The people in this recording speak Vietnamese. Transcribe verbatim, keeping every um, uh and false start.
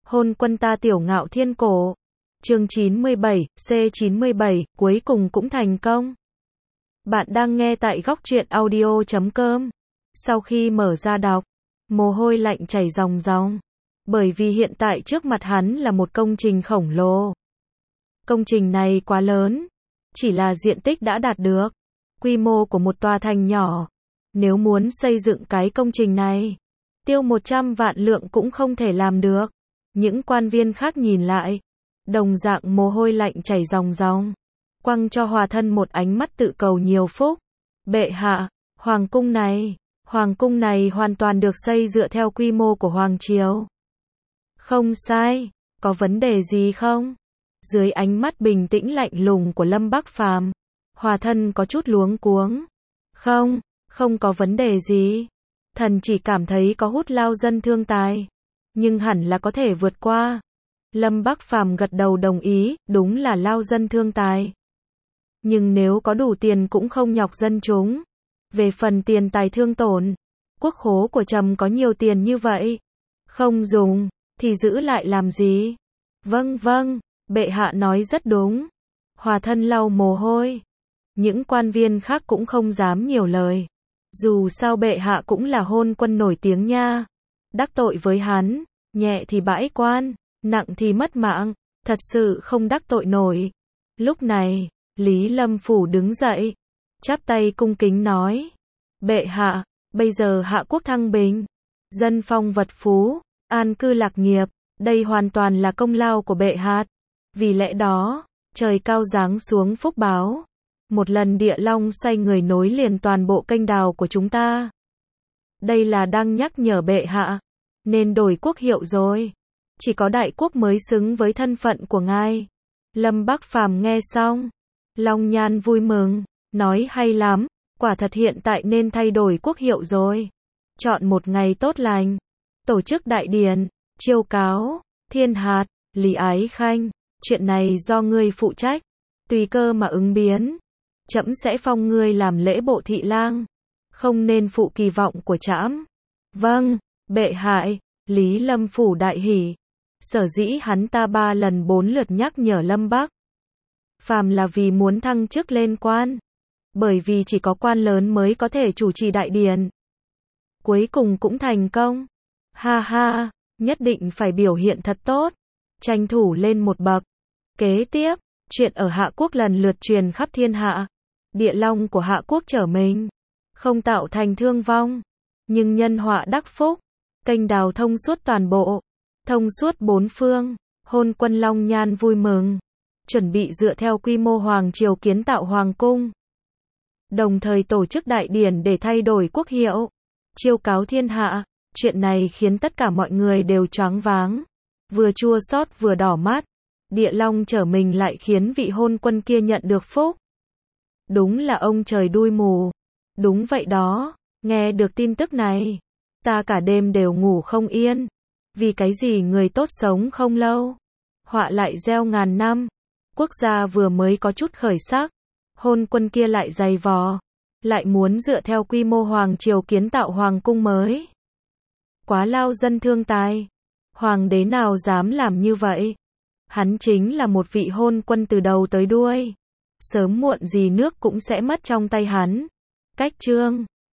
Hôn quân ta tiểu ngạo thiên cổ. Chương chín mươi bảy, C chín mươi bảy, cuối cùng cũng thành công. Bạn đang nghe tại góc truyện audio chấm com. Sau khi mở ra đọc, mồ hôi lạnh chảy ròng ròng. Bởi vì hiện tại trước mặt hắn là một công trình khổng lồ. Công trình này quá lớn. Chỉ là diện tích đã đạt được. Quy mô của một tòa thành nhỏ. Nếu muốn xây dựng cái công trình này, tiêu một trăm vạn lượng cũng không thể làm được. Những quan viên khác nhìn lại, đồng dạng mồ hôi lạnh chảy ròng ròng, quăng cho Hòa Thân một ánh mắt tự cầu nhiều phúc. Bệ hạ, hoàng cung này, hoàng cung này hoàn toàn được xây dựa theo quy mô của hoàng triều. Không sai, có vấn đề gì không? Dưới ánh mắt bình tĩnh lạnh lùng của Lâm Bắc Phàm, Hòa Thân có chút luống cuống. Không, không có vấn đề gì. Thần chỉ cảm thấy có hút lao dân thương tài, nhưng hẳn là có thể vượt qua. Lâm Bắc Phàm gật đầu đồng ý, đúng là lao dân thương tài. Nhưng nếu có đủ tiền cũng không nhọc dân chúng. Về phần tiền tài thương tổn, quốc khố của trẫm có nhiều tiền như vậy, không dùng, thì giữ lại làm gì? Vâng vâng, bệ hạ nói rất đúng. Hòa Thân lau mồ hôi. Những quan viên khác cũng không dám nhiều lời. Dù sao bệ hạ cũng là hôn quân nổi tiếng nha. Đắc tội với hắn, nhẹ thì bãi quan, nặng thì mất mạng, thật sự không đắc tội nổi. Lúc này, Lý Lâm Phủ đứng dậy, chắp tay cung kính nói: Bệ hạ, bây giờ hạ quốc thăng bình, dân phong vật phú, an cư lạc nghiệp, đây hoàn toàn là công lao của bệ hạ. Vì lẽ đó, trời cao giáng xuống phúc báo. Một lần địa long xoay người nối liền toàn bộ kênh đào của chúng ta. Đây là đang nhắc nhở bệ hạ, nên đổi quốc hiệu rồi. Chỉ có đại quốc mới xứng với thân phận của ngài. Lâm Bắc Phàm nghe xong, long nhan vui mừng, nói hay lắm, quả thật hiện tại nên thay đổi quốc hiệu rồi. Chọn một ngày tốt lành, tổ chức đại điển, chiêu cáo, thiên hạt, Lý Ái Khanh, chuyện này do ngươi phụ trách, tùy cơ mà ứng biến. Trẫm sẽ phong ngươi làm lễ bộ thị lang, không nên phụ kỳ vọng của trẫm. Vâng, bệ hạ. Lý Lâm Phủ đại hỉ. Sở dĩ hắn ta ba lần bốn lượt nhắc nhở Lâm Bắc Phàm là vì muốn thăng chức lên quan. Bởi vì chỉ có quan lớn mới có thể chủ trì đại điển. Cuối cùng cũng thành công. Ha ha, nhất định phải biểu hiện thật tốt, tranh thủ lên một bậc. Kế tiếp, chuyện ở Hạ Quốc lần lượt truyền khắp thiên hạ. Địa long của Hạ Quốc trở mình, không tạo thành thương vong, nhưng nhân họa đắc phúc. Kênh đào thông suốt toàn bộ, thông suốt bốn phương. Hôn quân long nhan vui mừng, chuẩn bị dựa theo quy mô hoàng triều kiến tạo hoàng cung, đồng thời tổ chức đại điển để thay đổi quốc hiệu, chiêu cáo thiên hạ. Chuyện này khiến tất cả mọi người đều choáng váng, vừa chua xót vừa đỏ mắt. Địa long trở mình lại khiến vị hôn quân kia nhận được phúc. Đúng là ông trời đuôi mù. Đúng vậy đó, nghe được tin tức này, ta cả đêm đều ngủ không yên. Vì cái gì người tốt sống không lâu, họa lại gieo ngàn năm. Quốc gia vừa mới có chút khởi sắc, hôn quân kia lại dày vò, lại muốn dựa theo quy mô hoàng triều kiến tạo hoàng cung mới. Quá lao dân thương tài. Hoàng đế nào dám làm như vậy? Hắn chính là một vị hôn quân từ đầu tới đuôi. Sớm muộn gì nước cũng sẽ mất trong tay hắn. Cách chương